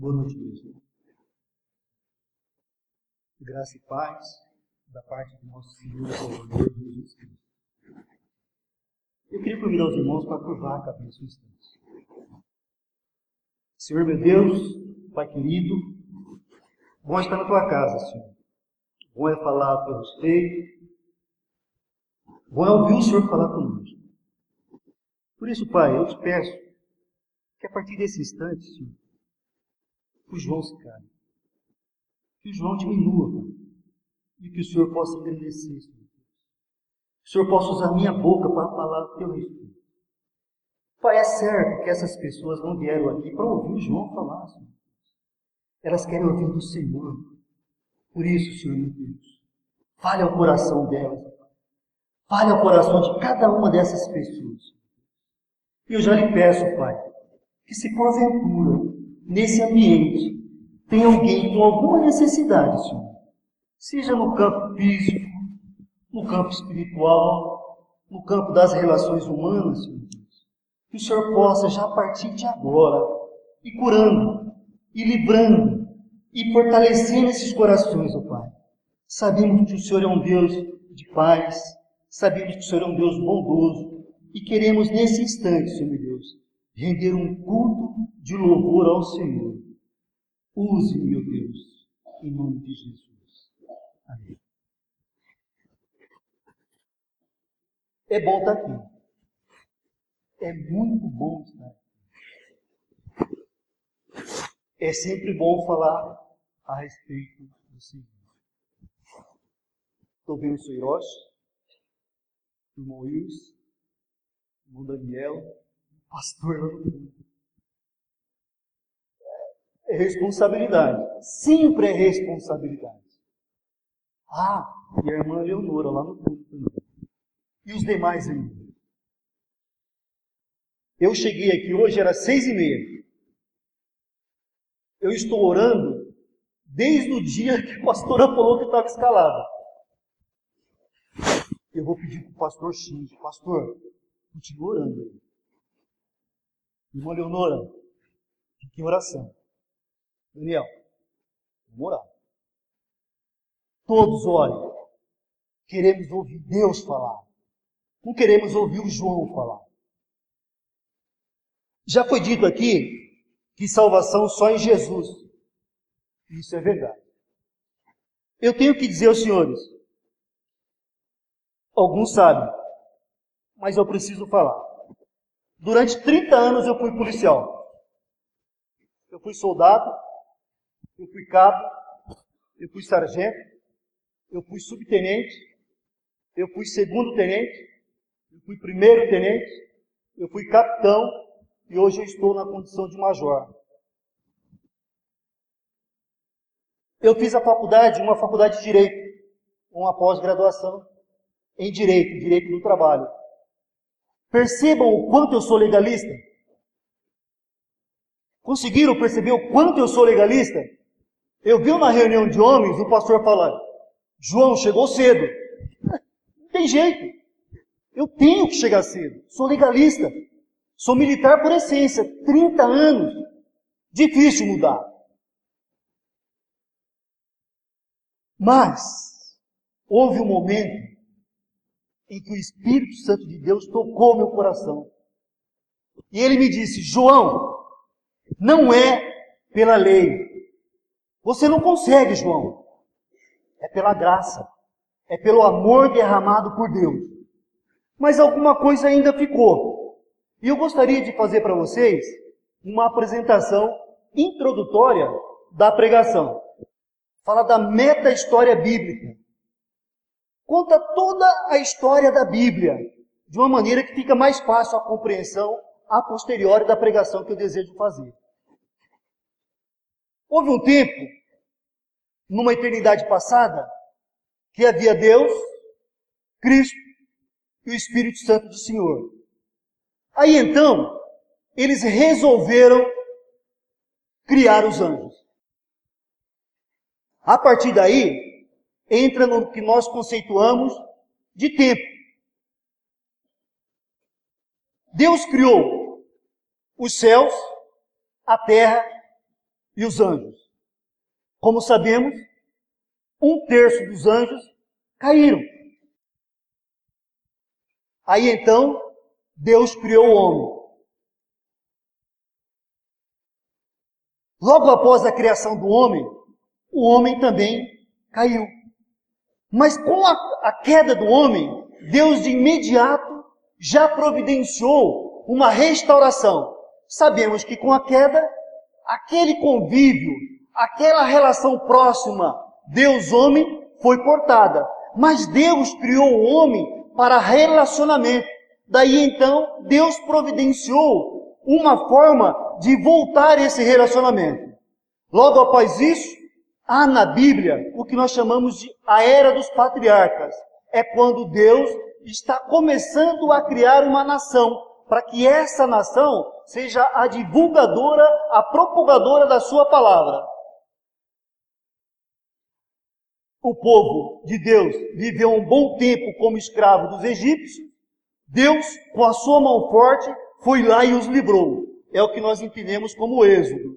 Boa noite, igreja. Graça e paz da parte do nosso Senhor e Salvador Jesus Cristo. Eu queria convidar os irmãos para curvar a cabeça um instante. Senhor meu Deus, Pai querido, bom estar na tua casa, Senhor. Bom é falar a teu respeito. Bom é ouvir o Senhor falar conosco. Por isso, Pai, eu te peço que a partir desse instante, Senhor, que o João se cale. Que o João diminua, Pai. E que o Senhor possa engrandecer, Senhor. Que o Senhor possa usar a minha boca para falar o teu respeito. Pai, é certo que essas pessoas não vieram aqui para ouvir o João falar, Senhor. Elas querem ouvir do Senhor. Por isso, Senhor meu Deus, fale ao coração delas. Fale ao coração de cada uma dessas pessoas. E eu já lhe peço, Pai, que se porventura, nesse ambiente, tem alguém com alguma necessidade, Senhor, seja no campo físico, no campo espiritual, no campo das relações humanas, Senhor Deus, que o Senhor possa, já a partir de agora, ir curando, e livrando, e fortalecendo esses corações, ó Pai. Sabemos que o Senhor é um Deus de paz, sabemos que o Senhor é um Deus bondoso, e queremos nesse instante, Senhor meu Deus, render um culto de louvor ao Senhor. Use, meu Deus, em nome de Jesus. Amém. É bom estar aqui. É muito bom estar aqui. É sempre bom falar a respeito do Senhor. Estou vendo o Sr. Hiroshi, o irmão Wilson, o irmão Daniel, o pastor lá no mundo. É responsabilidade. Sempre é responsabilidade. Ah, e a irmã Leonora lá no fundo também. E os demais irmãos. Eu cheguei aqui hoje, era 6h30. Eu estou orando desde o dia que a pastora falou que estava escalada. Eu vou pedir para o pastor X, pastor, continue orando aí. Irmã Leonora, fique em oração. Daniel, vamos orar. Todos orem. Queremos ouvir Deus falar. Não queremos ouvir o João falar. Já foi dito aqui que salvação só em Jesus. Isso é verdade. Eu tenho que dizer aos senhores, alguns sabem, mas eu preciso falar. Durante 30 anos eu fui policial. Eu fui soldado, eu fui cabo, eu fui sargento, eu fui subtenente, eu fui segundo-tenente, eu fui primeiro-tenente, eu fui capitão e hoje eu estou na condição de major. Eu fiz uma faculdade de Direito, uma pós-graduação em Direito do Trabalho. Percebam o quanto eu sou legalista? Conseguiram perceber o quanto eu sou legalista? Eu vi uma reunião de homens, o pastor falando, João chegou cedo. Não tem jeito. Eu tenho que chegar cedo. Sou legalista. Sou militar por essência. 30 anos. Difícil mudar. Mas, houve um momento em que o Espírito Santo de Deus tocou meu coração. E ele me disse, João, não é pela lei. Você não consegue, João. É pela graça. É pelo amor derramado por Deus. Mas alguma coisa ainda ficou. E eu gostaria de fazer para vocês uma apresentação introdutória da pregação. Fala da meta-história bíblica. Conta toda a história da Bíblia, de uma maneira que fica mais fácil a compreensão a posteriori da pregação que eu desejo fazer. Houve um tempo, numa eternidade passada, que havia Deus, Cristo e o Espírito Santo do Senhor. Aí então, eles resolveram criar os anjos. A partir daí, entra no que nós conceituamos de tempo. Deus criou os céus, a terra e os anjos. Como sabemos, 1/3 dos anjos caíram. Aí então, Deus criou o homem. Logo após a criação do homem, o homem também caiu. Mas com a queda do homem, Deus de imediato já providenciou uma restauração. Sabemos que com a queda, aquele convívio, aquela relação próxima, Deus-homem, foi cortada. Mas Deus criou o homem para relacionamento. Daí então, Deus providenciou uma forma de voltar esse relacionamento. Logo após isso, há na Bíblia o que nós chamamos de a Era dos Patriarcas. É quando Deus está começando a criar uma nação, para que essa nação seja a divulgadora, a propagadora da sua palavra. O povo de Deus viveu um bom tempo como escravo dos egípcios. Deus, com a sua mão forte, foi lá e os livrou. É o que nós entendemos como êxodo.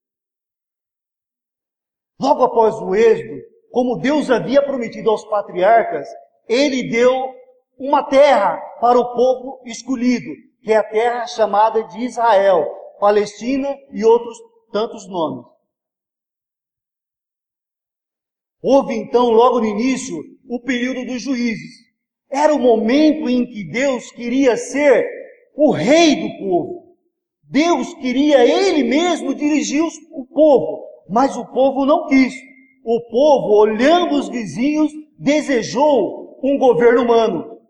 Logo após o êxodo, como Deus havia prometido aos patriarcas, Ele deu uma terra para o povo escolhido, que é a terra chamada de Israel, Palestina e outros tantos nomes. Houve então, logo no início, o período dos juízes. Era o momento em que Deus queria ser o rei do povo. Deus queria Ele mesmo dirigir o povo, mas o povo não quis. O povo, olhando os vizinhos, desejou um governo humano.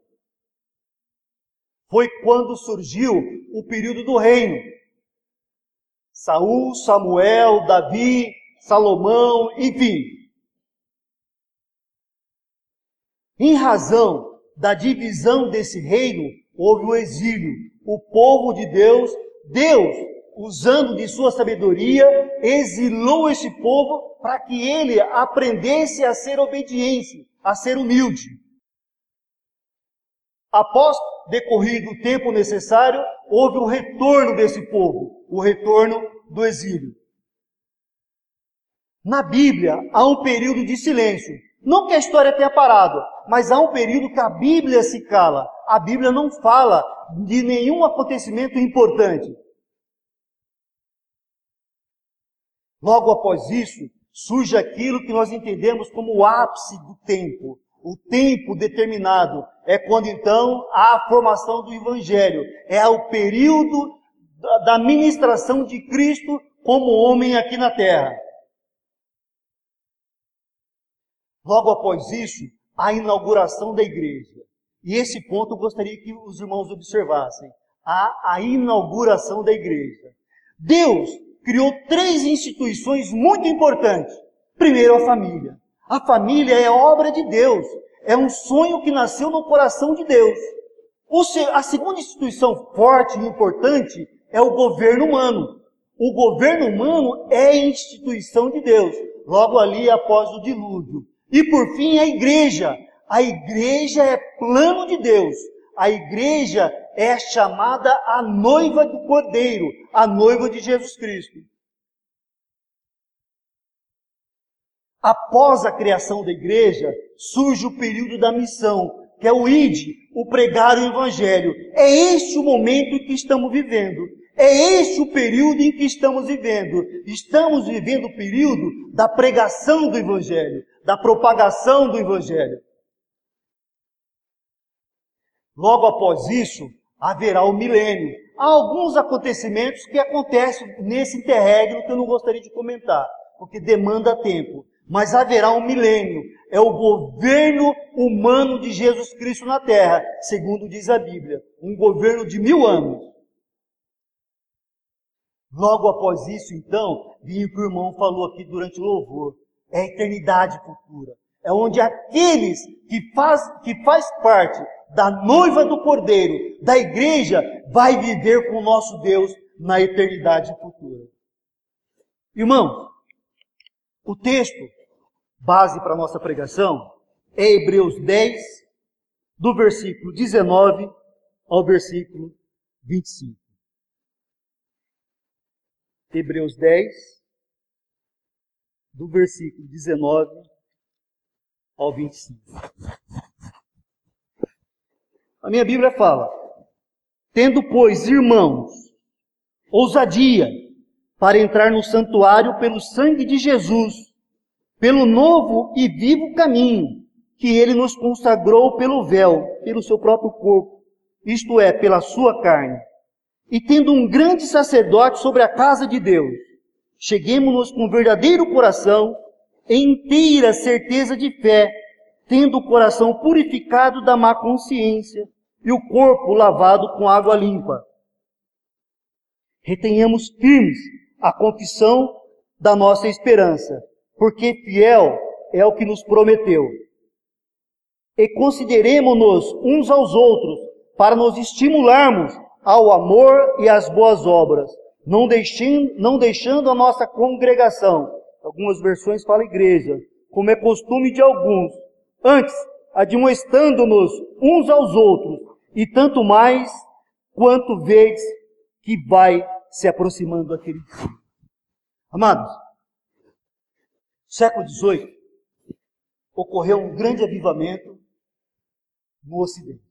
Foi quando surgiu o período do reino. Saul, Samuel, Davi, Salomão, enfim. Em razão da divisão desse reino, houve o exílio. O povo de Deus, usando de sua sabedoria, exilou esse povo para que ele aprendesse a ser obediente, a ser humilde. Após decorrido o tempo necessário, houve o retorno desse povo, o retorno do exílio. Na Bíblia, há um período de silêncio. Não que a história tenha parado, mas há um período que a Bíblia se cala. A Bíblia não fala de nenhum acontecimento importante. Logo após isso, surge aquilo que nós entendemos como o ápice do tempo. O tempo determinado é quando então há a formação do Evangelho. É o período da ministração de Cristo como homem aqui na terra. Logo após isso, a inauguração da igreja. E esse ponto eu gostaria que os irmãos observassem. A inauguração da igreja. Deus criou 3 instituições muito importantes. Primeiro, a família. A família é obra de Deus. É um sonho que nasceu no coração de Deus. A segunda instituição forte e importante é o governo humano. O governo humano é instituição de Deus. Logo ali após o dilúvio. E por fim, a igreja. A igreja é plano de Deus. A igreja é chamada a noiva do Cordeiro, a noiva de Jesus Cristo. Após a criação da igreja, surge o período da missão, que é o ide, o pregar o evangelho. É este o momento em que estamos vivendo. É este o período em que estamos vivendo. Estamos vivendo o período da pregação do evangelho, da propagação do evangelho. Logo após isso, haverá o milênio. Há alguns acontecimentos que acontecem nesse interregno que eu não gostaria de comentar, porque demanda tempo. Mas haverá um milênio. É o governo humano de Jesus Cristo na terra, segundo diz a Bíblia. Um governo de 1000 anos. Logo após isso, então, vinha o que o irmão falou aqui durante o louvor. É a eternidade futura. É onde aqueles que faz parte da noiva do Cordeiro, da igreja, vai viver com o nosso Deus na eternidade futura. Irmãos, o texto base para a nossa pregação é Hebreus 10, do versículo 19 ao versículo 25. Hebreus 10, do versículo 19 ao 25. A minha Bíblia fala: tendo, pois, irmãos, ousadia para entrar no santuário pelo sangue de Jesus, pelo novo e vivo caminho que ele nos consagrou pelo véu, pelo seu próprio corpo, isto é, pela sua carne. E tendo um grande sacerdote sobre a casa de Deus, cheguemo-nos com verdadeiro coração, em inteira certeza de fé, tendo o coração purificado da má consciência e o corpo lavado com água limpa. Retenhamos firmes a confissão da nossa esperança, porque fiel é o que nos prometeu. E consideremo-nos uns aos outros, para nos estimularmos ao amor e às boas obras, não deixando a nossa congregação, algumas versões falam igreja, como é costume de alguns, antes, admoestando-nos uns aos outros, e tanto mais, quanto vês que vai se aproximando aquele dia. Amados, no século XVIII, ocorreu um grande avivamento no Ocidente.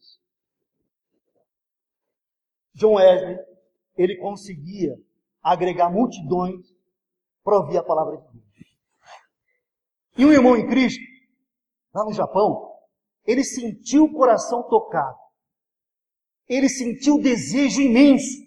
John Wesley, ele conseguia agregar multidões para ouvir a palavra de Deus. E um irmão em Cristo, lá no Japão, ele sentiu o coração tocado. Ele sentiu o desejo imenso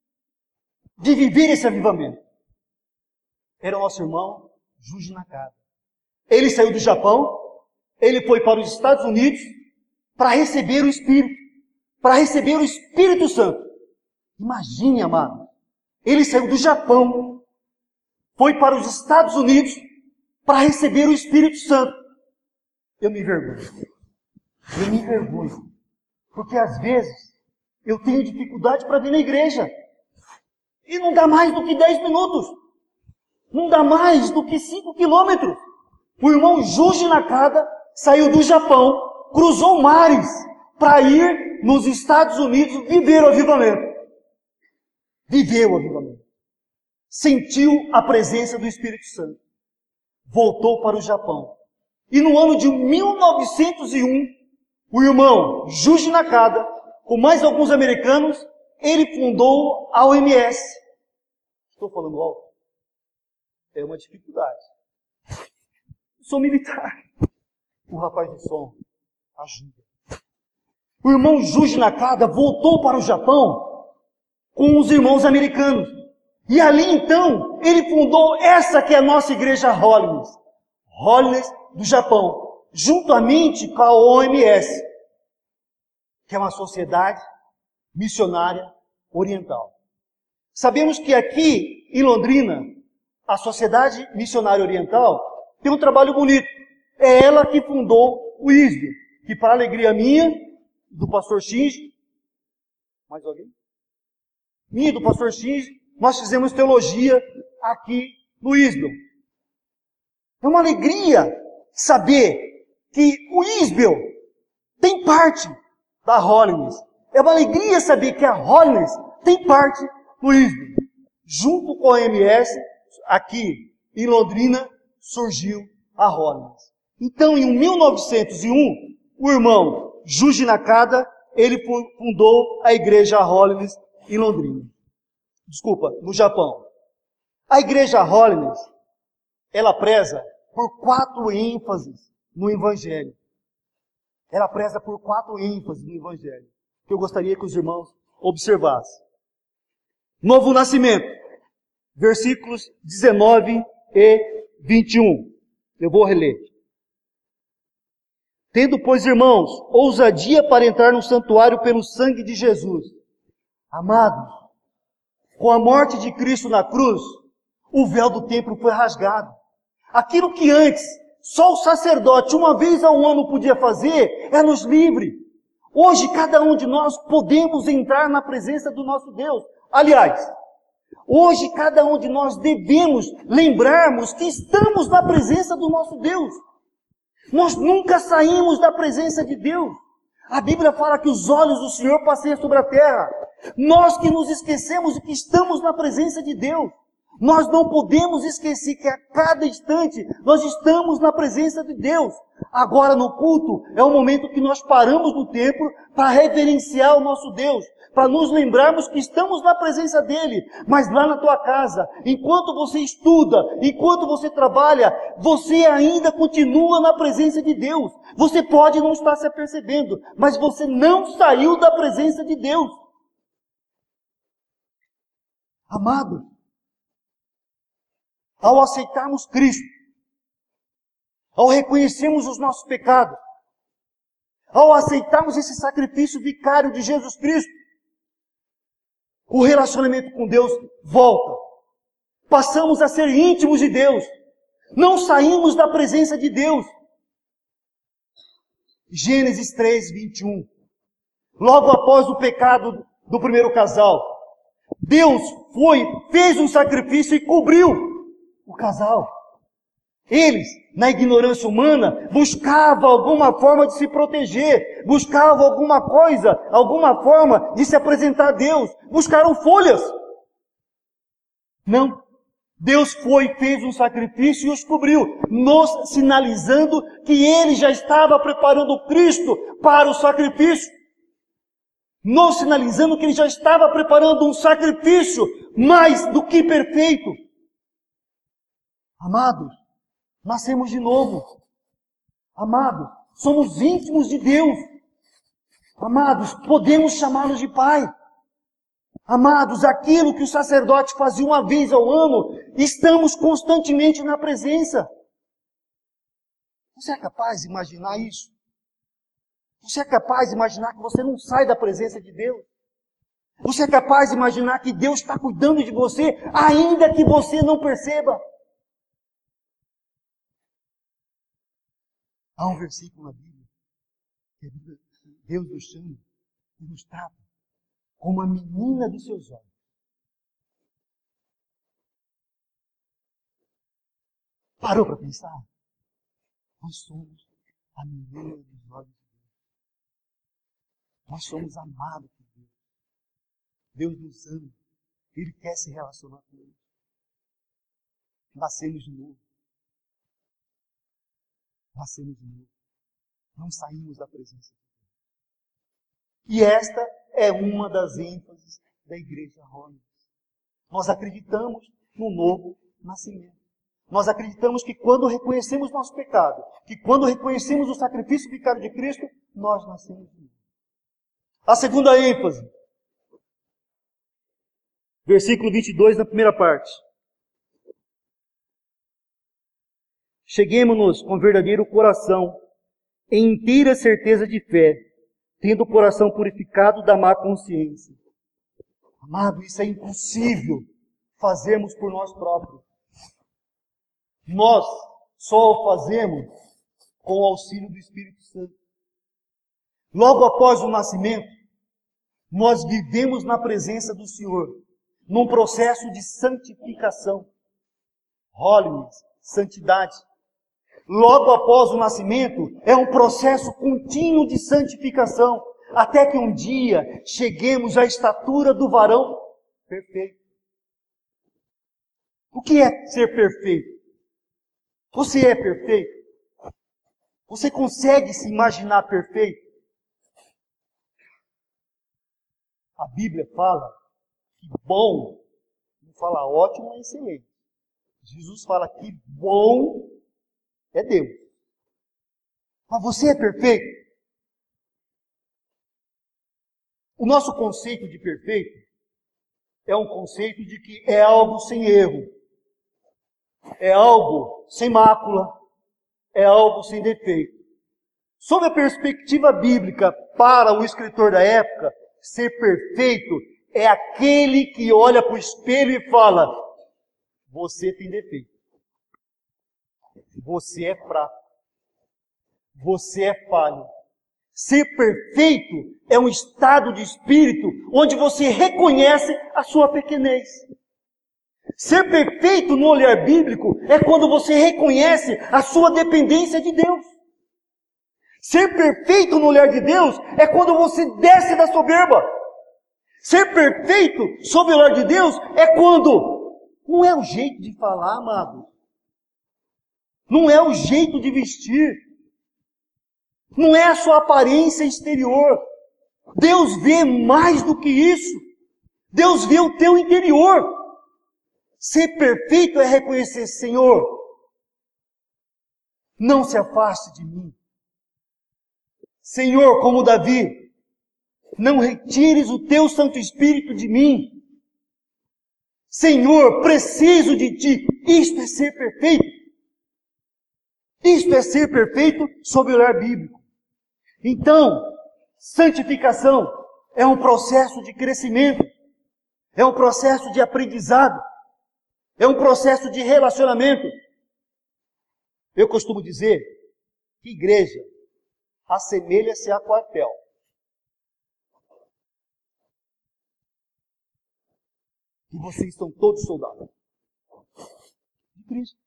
de viver esse avivamento. Era o nosso irmão Juji Nakada. Ele saiu do Japão, ele foi para os Estados Unidos para receber o Espírito, para receber o Espírito Santo. Imagine, amado, ele saiu do Japão, foi para os Estados Unidos para receber o Espírito Santo. Eu me envergonho, porque às vezes eu tenho dificuldade para vir na igreja, e não dá mais do que 10 minutos, não dá mais do que 5 quilômetros. O irmão Juji Nakada saiu do Japão, cruzou mares para ir nos Estados Unidos viver o avivamento. Viveu o avivamento. Sentiu a presença do Espírito Santo. Voltou para o Japão. E no ano de 1901, o irmão Juji Nakada, com mais alguns americanos, ele fundou a OMS. Estou falando alto? É uma dificuldade. Sou militar. O rapaz de som ajuda. O irmão Juji Nakada voltou para o Japão com os irmãos americanos. E ali então, ele fundou essa que é a nossa igreja Holiness. Holiness do Japão. Juntamente com a OMS, que é uma sociedade missionária oriental. Sabemos que aqui em Londrina, a Sociedade Missionária Oriental tem um trabalho bonito. É ela que fundou o ISB, que para a alegria minha, do pastor Shinji, mais alguém? Minha e do pastor Shinji, nós fizemos teologia aqui no ISBEL. É uma alegria saber que o ISBEL tem parte da Holiness. É uma alegria saber que a Holiness tem parte do ISBEL. Junto com a OMS, aqui em Londrina, surgiu a Holiness. Então, em 1901, o irmão Juji Nakada, ele fundou a igreja Holiness em Londrina. Desculpa, no Japão. A igreja Holiness, ela preza por 4 ênfases no Evangelho. Ela preza por 4 ênfases no Evangelho, que eu gostaria que os irmãos observassem. Novo nascimento, versículos 19 e 21. Eu vou reler. Tendo, pois, irmãos, ousadia para entrar no santuário pelo sangue de Jesus. Amados, com a morte de Cristo na cruz, o véu do templo foi rasgado. Aquilo que antes só o sacerdote uma vez ao ano podia fazer, é nos livre. Hoje cada um de nós podemos entrar na presença do nosso Deus. Aliás, hoje cada um de nós devemos lembrarmos que estamos na presença do nosso Deus. Nós nunca saímos da presença de Deus. A Bíblia fala que os olhos do Senhor passeiam sobre a terra. Nós que nos esquecemos de que estamos na presença de Deus. Nós não podemos esquecer que a cada instante nós estamos na presença de Deus. Agora no culto é o momento que nós paramos no templo para reverenciar o nosso Deus, para nos lembrarmos que estamos na presença dEle. Mas lá na tua casa, enquanto você estuda, enquanto você trabalha, você ainda continua na presença de Deus. Você pode não estar se apercebendo, mas você não saiu da presença de Deus. Amado, ao aceitarmos Cristo, ao reconhecermos os nossos pecados, ao aceitarmos esse sacrifício vicário de Jesus Cristo, o relacionamento com Deus volta. Passamos a ser íntimos de Deus. Não saímos da presença de Deus. Gênesis 3, 21. Logo após o pecado do primeiro casal, Deus fez um sacrifício e cobriu o casal. Eles, na ignorância humana, buscavam alguma forma de se proteger, buscavam alguma coisa, alguma forma de se apresentar a Deus, buscaram folhas. Não. Deus fez um sacrifício e os cobriu, nos sinalizando que Ele já estava preparando Cristo para o sacrifício. Nos sinalizando que Ele já estava preparando um sacrifício mais do que perfeito. Amados, nascemos de novo. Amados, somos íntimos de Deus. Amados, podemos chamá-los de Pai. Amados, aquilo que o sacerdote fazia uma vez ao ano, estamos constantemente na presença. Você é capaz de imaginar isso? Você é capaz de imaginar que você não sai da presença de Deus? Você é capaz de imaginar que Deus está cuidando de você, ainda que você não perceba? Há um versículo na Bíblia que Deus nos chama e nos trata como a menina dos seus olhos. Parou para pensar? Nós somos a menina dos olhos de Deus. Nós somos amados por Deus. Deus nos ama. Ele quer se relacionar com Ele. Nascemos de novo. Nascemos de novo. Não saímos da presença de Deus. E esta é uma das ênfases da Igreja Rollins. Nós acreditamos no novo nascimento. Nós acreditamos que quando reconhecemos nosso pecado, que quando reconhecemos o sacrifício vicário de Cristo, nós nascemos de novo. A segunda ênfase. Versículo 22, na primeira parte. Cheguemo-nos com verdadeiro coração, em inteira certeza de fé, tendo o coração purificado da má consciência. Amado, isso é impossível fazermos por nós próprios. Nós só o fazemos com o auxílio do Espírito Santo. Logo após o nascimento, nós vivemos na presença do Senhor, num processo de santificação. Holiness, santidade. Logo após o nascimento, é um processo contínuo de santificação, até que um dia cheguemos à estatura do varão perfeito. O que é ser perfeito? Você é perfeito? Você consegue se imaginar perfeito? A Bíblia fala que bom, não fala ótimo, é excelente. Jesus fala que bom é Deus. Mas você é perfeito? O nosso conceito de perfeito é um conceito de que é algo sem erro, é algo sem mácula, é algo sem defeito. Sob a perspectiva bíblica, para o escritor da época, ser perfeito é aquele que olha para o espelho e fala: você tem defeito. Você é fraco. Você é falho. Ser perfeito é um estado de espírito onde você reconhece a sua pequenez. Ser perfeito no olhar bíblico é quando você reconhece a sua dependência de Deus. Ser perfeito no olhar de Deus é quando você desce da soberba. Ser perfeito sob o olhar de Deus é quando Não é o jeito de falar, amado. Não é o jeito de vestir. Não é a sua aparência exterior. Deus vê mais do que isso. Deus vê o teu interior. Ser perfeito é reconhecer, Senhor, não se afaste de mim. Senhor, como Davi, não retires o teu Santo Espírito de mim. Senhor, preciso de ti. Isto é ser perfeito. Isto é ser perfeito sob o olhar bíblico. Então, santificação é um processo de crescimento, é um processo de aprendizado, é um processo de relacionamento. Eu costumo dizer que igreja assemelha-se a quartel. E vocês são todos soldados de Cristo.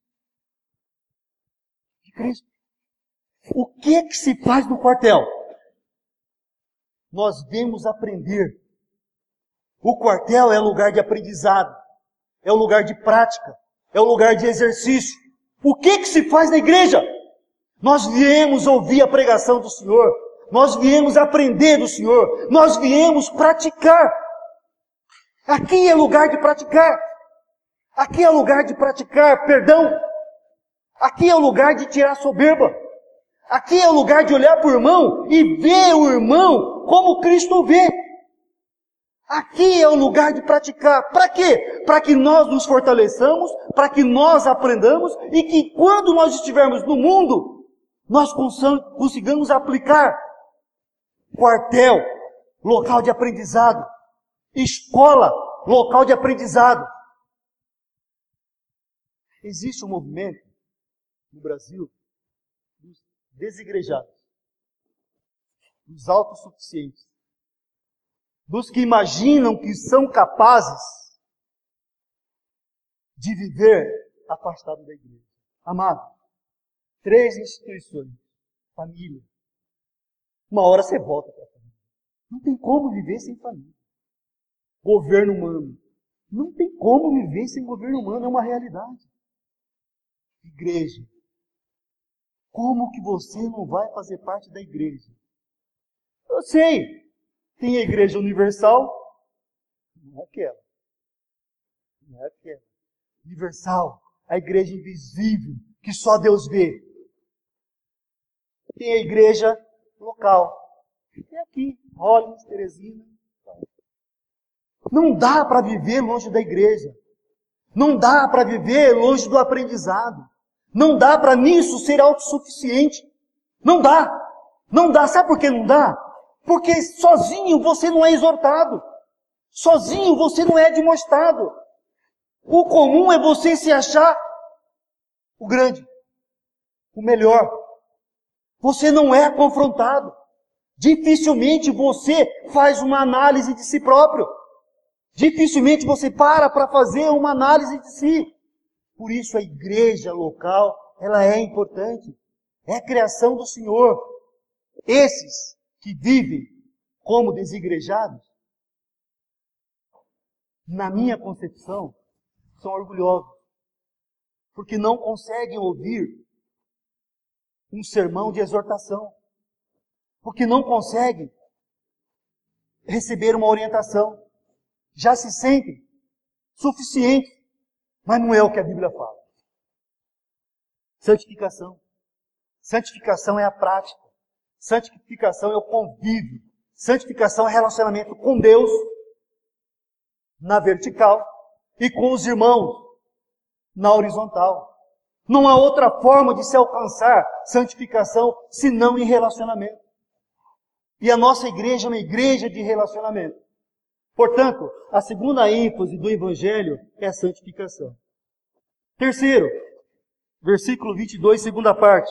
De Cristo. O que é que se faz no quartel? Nós vemos aprender. O quartel é lugar de aprendizado, é um lugar de prática, é um lugar de exercício. O que é que se faz na igreja? Nós viemos ouvir a pregação do Senhor, nós viemos aprender do Senhor, nós viemos praticar. Aqui é lugar de praticar. Aqui é lugar de praticar perdão. Aqui é o lugar de tirar soberba. Aqui é o lugar de olhar para o irmão e ver o irmão como Cristo vê. Aqui é o lugar de praticar. Para quê? Para que nós nos fortaleçamos, para que nós aprendamos e que quando nós estivermos no mundo, nós consigamos aplicar. Quartel, local de aprendizado. Escola, local de aprendizado. Existe um movimento no Brasil dos desigrejados, dos autossuficientes, dos que imaginam que são capazes de viver afastado da igreja. Amado, 3 instituições, família. Uma hora você volta para a família. Não tem como viver sem família. Governo humano. Não tem como viver sem governo humano, é uma realidade. Igreja. Como que você não vai fazer parte da igreja? Eu sei. Tem a igreja universal. Não é aquela. Não é aquela. Universal. A igreja invisível, que só Deus vê. Tem a igreja local. É aqui. Rollins, Teresina. Não dá para viver longe da igreja. Não dá para viver longe do aprendizado. Não dá para nisso ser autossuficiente. Não dá. Não dá. Sabe por que não dá? Porque sozinho você não é exortado. Sozinho você não é demonstrado. O comum é você se achar o grande, o melhor. Você não é confrontado. Dificilmente você faz uma análise de si próprio. Dificilmente você para fazer uma análise de si. Por isso a igreja local, ela é importante. É a criação do Senhor. Esses que vivem como desigrejados, na minha concepção, são orgulhosos. Porque não conseguem ouvir um sermão de exortação. Porque não conseguem receber uma orientação. Já se sentem suficientes, mas não é o que a Bíblia fala. Santificação. Santificação é a prática. Santificação é o convívio. Santificação é relacionamento com Deus, na vertical, e com os irmãos, na horizontal. Não há outra forma de se alcançar santificação, senão em relacionamento. E a nossa igreja é uma igreja de relacionamento. Portanto, a segunda ênfase do Evangelho é a santificação. Terceiro, versículo 22, segunda parte.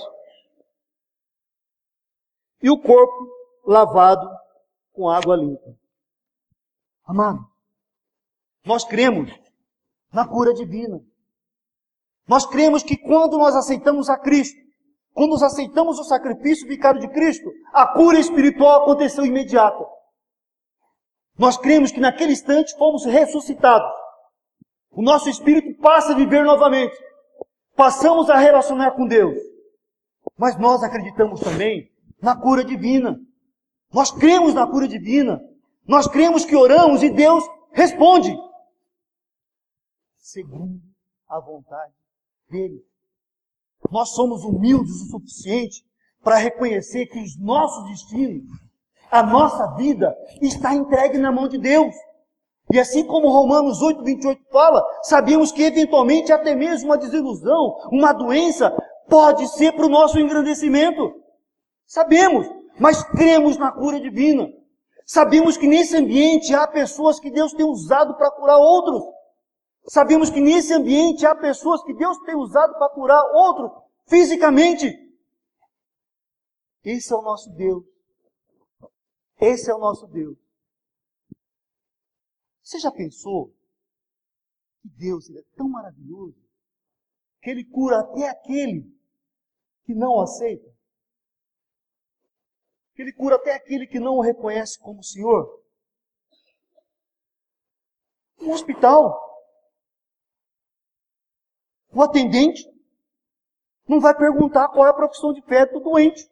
E o corpo lavado com água limpa. Amado, nós cremos na cura divina. Nós cremos que quando nós aceitamos a Cristo, quando nós aceitamos o sacrifício vicário de Cristo, a cura espiritual aconteceu imediata. Nós cremos que naquele instante fomos ressuscitados. O nosso espírito passa a viver novamente. Passamos a relacionar com Deus. Mas nós acreditamos também na cura divina. Nós cremos na cura divina. Nós cremos que oramos e Deus responde. Segundo a vontade dele. Nós somos humildes o suficiente para reconhecer que os nossos destinos, a nossa vida, está entregue na mão de Deus. E assim como Romanos 8:28 fala, sabemos que eventualmente até mesmo uma desilusão, uma doença, pode ser para o nosso engrandecimento. Sabemos, mas cremos na cura divina. Sabemos que nesse ambiente há pessoas que Deus tem usado para curar outros. Sabemos que nesse ambiente há pessoas que Deus tem usado para curar outros fisicamente. Esse é o nosso Deus. Esse é o nosso Deus. Você já pensou que Deus ele é tão maravilhoso que Ele cura até aquele que não o aceita? Que Ele cura até aquele que não o reconhece como Senhor? No hospital, o atendente não vai perguntar qual é a profissão de fé do doente.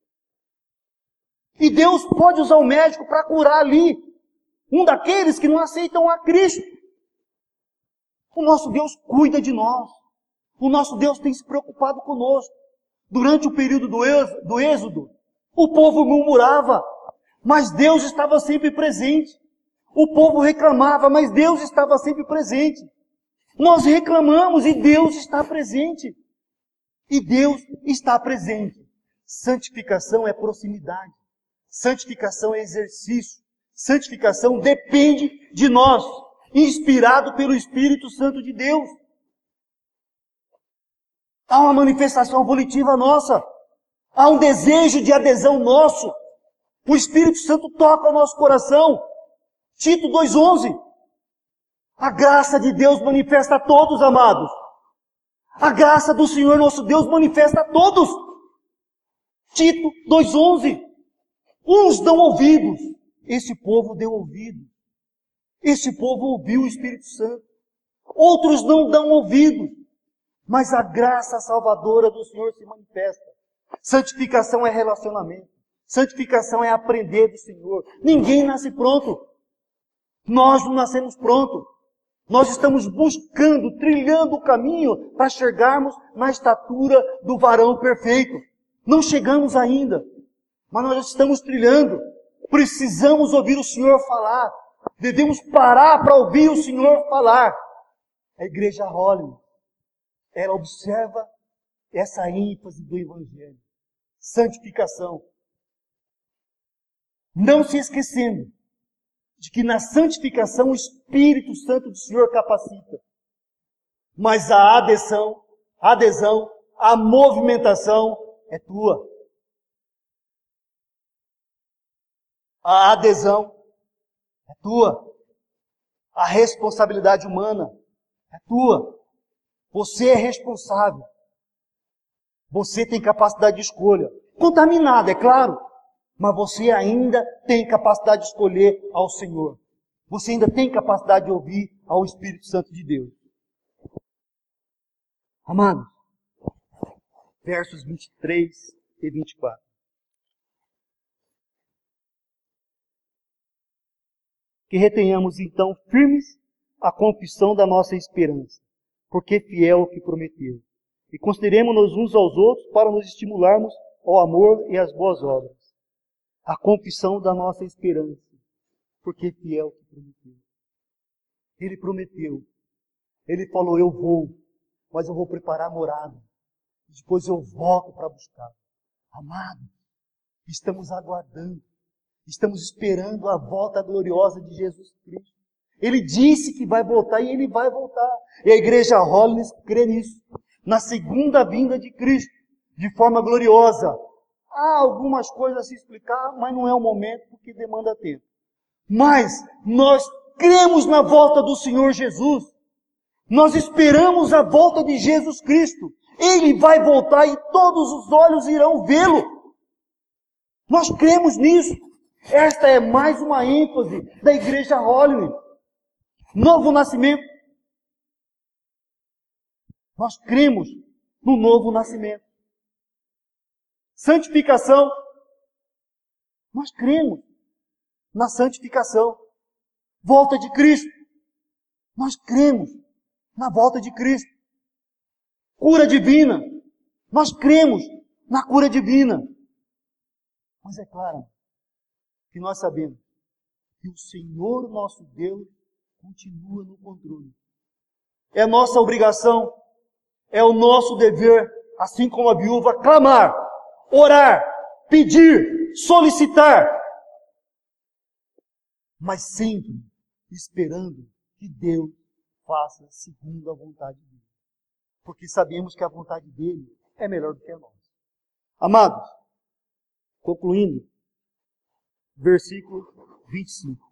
E Deus pode usar o médico para curar ali um daqueles que não aceitam a Cristo. O nosso Deus cuida de nós. O nosso Deus tem se preocupado conosco. Durante o período do Êxodo, o povo murmurava, mas Deus estava sempre presente. O povo reclamava, mas Deus estava sempre presente. Nós reclamamos e Deus está presente. E Deus está presente. Santificação é proximidade. Santificação é exercício. Santificação depende de nós, inspirado pelo Espírito Santo de Deus. Há uma manifestação volitiva nossa. Há um desejo de adesão nosso. O Espírito Santo toca o nosso coração. Tito 2:11. A graça de Deus manifesta a todos, amados. A graça do Senhor nosso Deus manifesta a todos. Tito 2:11. Uns dão ouvidos. Esse povo deu ouvido. Esse povo ouviu o Espírito Santo. Outros não dão ouvido. Mas a graça salvadora do Senhor se manifesta. Santificação é relacionamento. Santificação é aprender do Senhor. Ninguém nasce pronto. Nós não nascemos prontos. Nós estamos buscando, trilhando o caminho para chegarmos na estatura do varão perfeito. Não chegamos ainda, mas nós estamos trilhando. Precisamos ouvir o Senhor falar. Devemos parar para ouvir o Senhor falar. A igreja Holly, ela observa essa ênfase do Evangelho. Santificação. Não se esquecendo de que na santificação o Espírito Santo do Senhor capacita. Mas a adesão, a movimentação é tua. A adesão é tua. A responsabilidade humana é tua. Você é responsável. Você tem capacidade de escolha. Contaminado, é claro. Mas você ainda tem capacidade de escolher ao Senhor. Você ainda tem capacidade de ouvir ao Espírito Santo de Deus. Amados, versos 23 e 24. Que retenhamos então firmes a confissão da nossa esperança, porque fiel o que prometeu. E consideremos-nos uns aos outros para nos estimularmos ao amor e às boas obras. A confissão da nossa esperança, porque fiel o que prometeu. Ele prometeu. Ele falou, eu vou, mas eu vou preparar a morada. Depois eu volto para buscar. Amado, estamos aguardando. Estamos esperando a volta gloriosa de Jesus Cristo. Ele disse que vai voltar e Ele vai voltar. E a igreja Holiness crê nisso. Na segunda vinda de Cristo, de forma gloriosa. Há algumas coisas a se explicar, mas não é o momento porque demanda tempo. Mas nós cremos na volta do Senhor Jesus. Nós esperamos a volta de Jesus Cristo. Ele vai voltar e todos os olhos irão vê-lo. Nós cremos nisso. Esta é mais uma ênfase da igreja Holiness. Novo nascimento. Nós cremos no novo nascimento. Santificação. Nós cremos na santificação. Volta de Cristo. Nós cremos na volta de Cristo. Cura divina. Nós cremos na cura divina. Mas é claro que nós sabemos que o Senhor nosso Deus continua no controle. É nossa obrigação, é o nosso dever, assim como a viúva, clamar, orar, pedir, solicitar, mas sempre esperando que Deus faça segundo a vontade dele. Porque sabemos que a vontade dele é melhor do que a nossa. Amados, concluindo, versículo 25.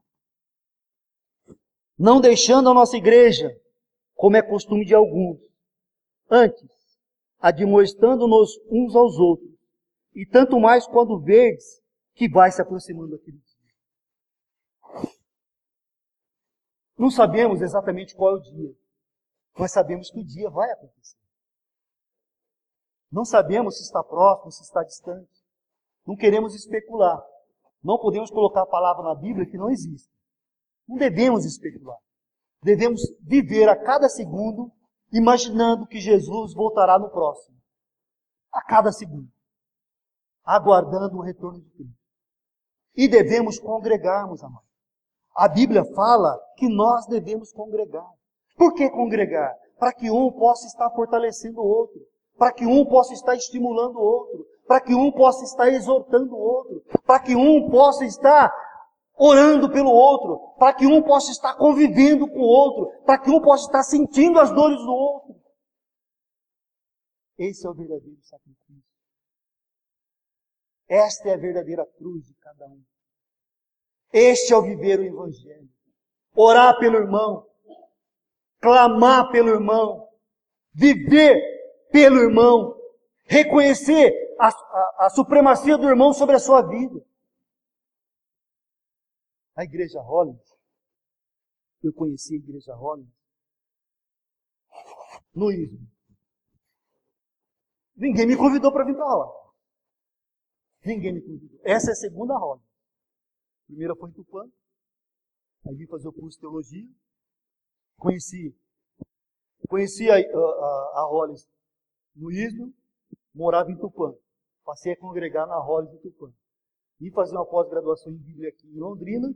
Não deixando a nossa igreja, como é costume de alguns, antes, admoestando-nos uns aos outros, e tanto mais quando vedes que vai se aproximando aquele dia. Não sabemos exatamente qual é o dia, mas sabemos que o dia vai acontecer. Não sabemos se está próximo, se está distante. Não queremos especular. Não podemos colocar a palavra na Bíblia que não existe. Não devemos especular. Devemos viver a cada segundo imaginando que Jesus voltará no próximo. A cada segundo. Aguardando o retorno de Cristo. E devemos congregarmos, amados. A Bíblia fala que nós devemos congregar. Por que congregar? Para que um possa estar fortalecendo o outro. Para que um possa estar estimulando o outro. Para que um possa estar exortando o outro. Para que um possa estar orando pelo outro. Para que um possa estar convivendo com o outro. Para que um possa estar sentindo as dores do outro. Esse é o verdadeiro sacrifício. Esta é a verdadeira cruz de cada um. Este é o viver o Evangelho. Orar pelo irmão. Clamar pelo irmão. Viver pelo irmão. Reconhecer a supremacia do irmão sobre a sua vida. A Igreja Hollins, eu conheci a Igreja Hollins no ISO. Ninguém me convidou para vir para lá. Ninguém me convidou. Essa é a segunda Hollins. A primeira foi em Tupã. Aí vim fazer o curso de teologia. Conheci a Hollins no ISO. Morava em Tupã. Passei a congregar na Hollins em Tupã. Vim fazer uma pós-graduação em Bíblia aqui em Londrina.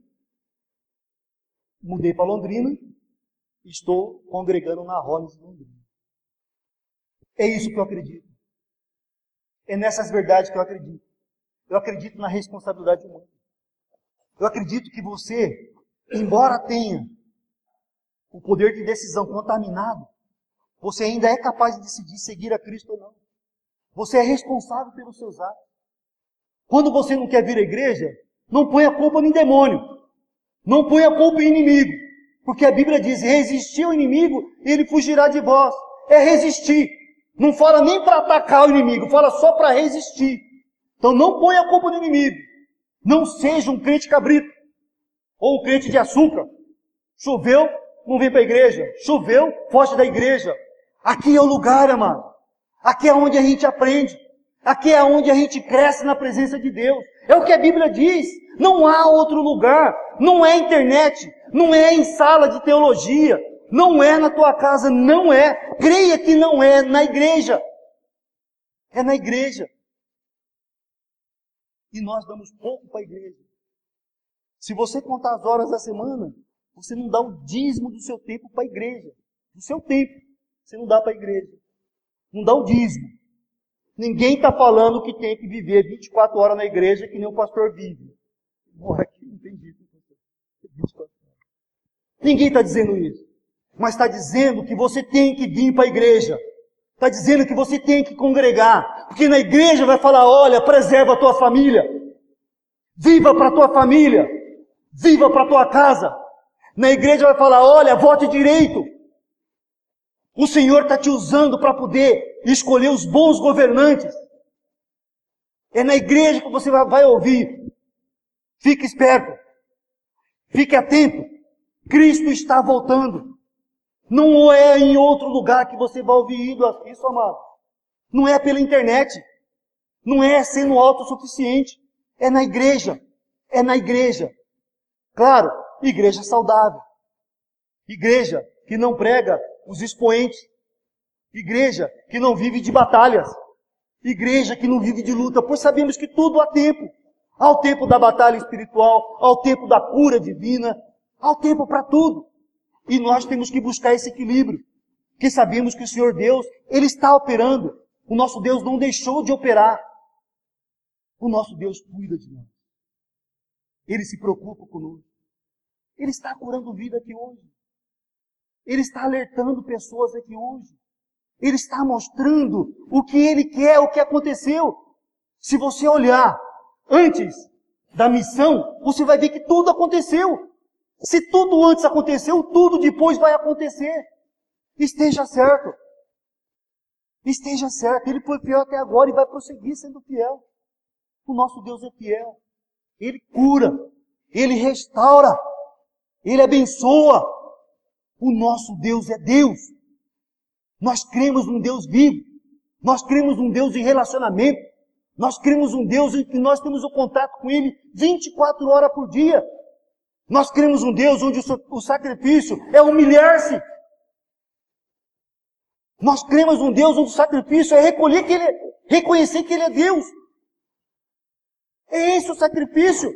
Mudei para Londrina. Estou congregando na Hollins em Londrina. É isso que eu acredito. É nessas verdades que eu acredito. Eu acredito na responsabilidade humana. Eu acredito que você, embora tenha o poder de decisão contaminado, você ainda é capaz de decidir seguir a Cristo ou não. Você é responsável pelos seus atos. Quando você não quer vir à igreja, não põe a culpa no demônio. Não põe a culpa no inimigo. Porque a Bíblia diz, resistir ao inimigo e ele fugirá de vós. É resistir. Não fala nem para atacar o inimigo, fala só para resistir. Então não põe a culpa no inimigo. Não seja um crente cabrito. Ou um crente de açúcar. Choveu, não vem para a igreja. Choveu, foge da igreja. Aqui é o lugar, amado. Aqui é onde a gente aprende. Aqui é onde a gente cresce na presença de Deus. É o que a Bíblia diz. Não há outro lugar. Não é internet. Não é em sala de teologia. Não é na tua casa. Não é. Creia que não é na igreja. É na igreja. E nós damos pouco para a igreja. Se você contar as horas da semana, você não dá o dízimo do seu tempo para a igreja. Do seu tempo. Você não dá para a igreja. Não dá o dízimo. Ninguém está falando que tem que viver 24 horas na igreja que nem o pastor vive. Morra aqui, não tem jeito. 24 horas. Ninguém está dizendo isso. Mas está dizendo que você tem que vir para a igreja. Está dizendo que você tem que congregar. Porque na igreja vai falar, olha, preserva a tua família. Viva para a tua família. Viva para a tua casa. Na igreja vai falar, olha, vote direito. O Senhor está te usando para poder escolher os bons governantes. É na igreja que você vai ouvir. Fique esperto. Fique atento. Cristo está voltando. Não é em outro lugar que você vai ouvir isso, amado. Não é pela internet. Não é sendo autossuficiente. É na igreja. É na igreja. Claro, igreja saudável. Igreja que não prega os expoentes. Igreja que não vive de batalhas. Igreja que não vive de luta, pois sabemos que tudo há tempo. Há o tempo da batalha espiritual, há o tempo da cura divina, há o tempo para tudo. E nós temos que buscar esse equilíbrio. Porque sabemos que o Senhor Deus, Ele está operando. O nosso Deus não deixou de operar. O nosso Deus cuida de nós. Ele se preocupa conosco. Ele está curando vida aqui hoje. Ele está alertando pessoas aqui hoje. Ele está mostrando o que Ele quer, o que aconteceu. Se você olhar antes da missão, você vai ver que tudo aconteceu. Se tudo antes aconteceu, tudo depois vai acontecer. Esteja certo. Esteja certo. Ele foi fiel até agora e vai prosseguir sendo fiel. O nosso Deus é fiel. Ele cura. Ele restaura. Ele abençoa. O nosso Deus é Deus. Nós cremos num Deus vivo. Nós cremos num Deus de relacionamento. Nós cremos num Deus em que nós temos o contato com Ele 24 horas por dia. Nós cremos num Deus onde o sacrifício é humilhar-se. Nós cremos num Deus onde o sacrifício é reconhecer que Ele é Deus. É esse o sacrifício.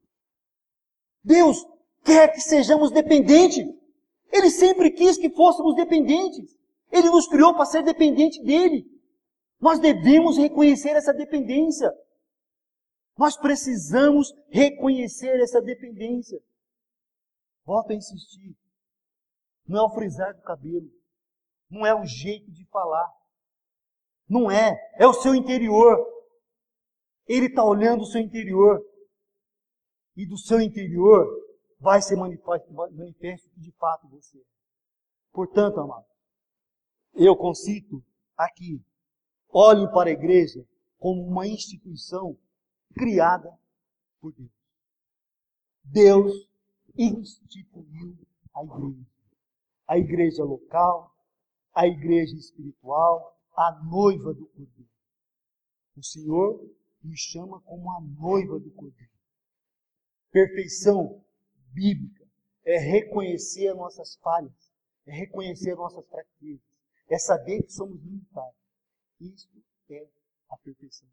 Deus quer que sejamos dependentes. Ele sempre quis que fôssemos dependentes. Ele nos criou para ser dependente dEle. Nós devemos reconhecer essa dependência. Nós precisamos reconhecer essa dependência. Volto a insistir. Não é o frisar do cabelo. Não é o jeito de falar. Não é. É o seu interior. Ele está olhando o seu interior. E do seu interior vai ser manifesto que de fato você é. Portanto, amado, eu concito aqui, olhe para a igreja como uma instituição criada por Deus. Deus instituiu a igreja. A igreja local, a igreja espiritual, a noiva do Cordeiro. O Senhor nos chama como a noiva do Cordeiro. Perfeição bíblica é reconhecer as nossas falhas, é reconhecer as nossas fraquezas, é saber que somos limitados. Isso é a perfeição.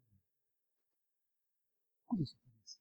Por isso,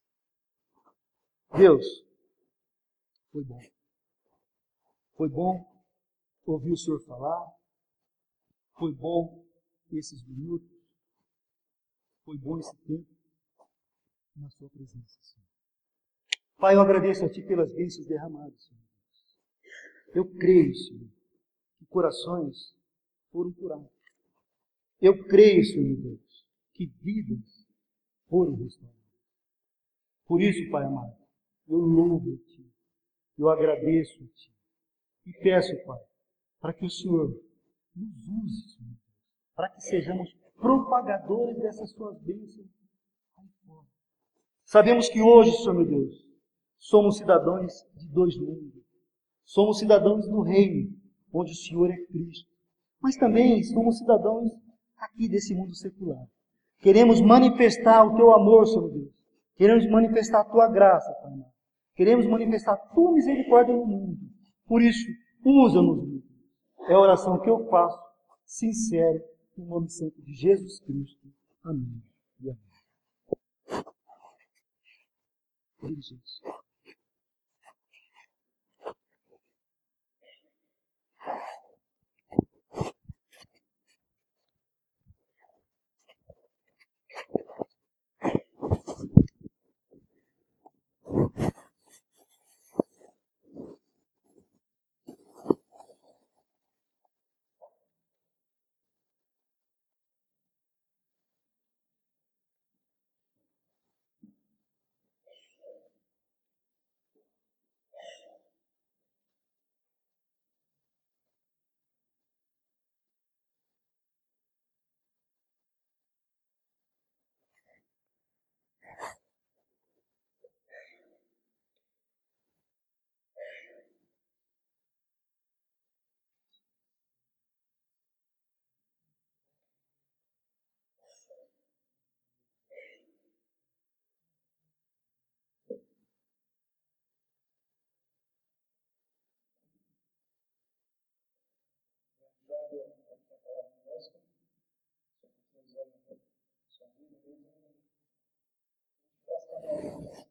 Deus, foi bom. Foi bom ouvir o Senhor falar. Foi bom esses minutos. Foi bom esse tempo na sua presença, Senhor. Pai, eu agradeço a Ti pelas bênçãos derramadas, Senhor. Eu creio, Senhor, que corações foram curados. Eu creio, Senhor Deus, que vidas foram restauradas. Por isso, Pai amado, eu louvo a Ti, eu agradeço a Ti e peço, Pai, para que o Senhor nos use, Senhor, para que sejamos propagadores dessas Suas bênçãos aí fora. Sabemos que hoje, Senhor meu Deus, somos cidadãos de dois mundos. Somos cidadãos do reino, onde o Senhor é Cristo. Mas também somos cidadãos aqui desse mundo secular. Queremos manifestar o Teu amor, Senhor Deus. Queremos manifestar a Tua graça, Pai amado. Queremos manifestar a Tua misericórdia no mundo. Por isso, usa-nos. É a oração que eu faço, sincero, no nome santo de Jesus Cristo. Amém e amém. Jesus. obrigado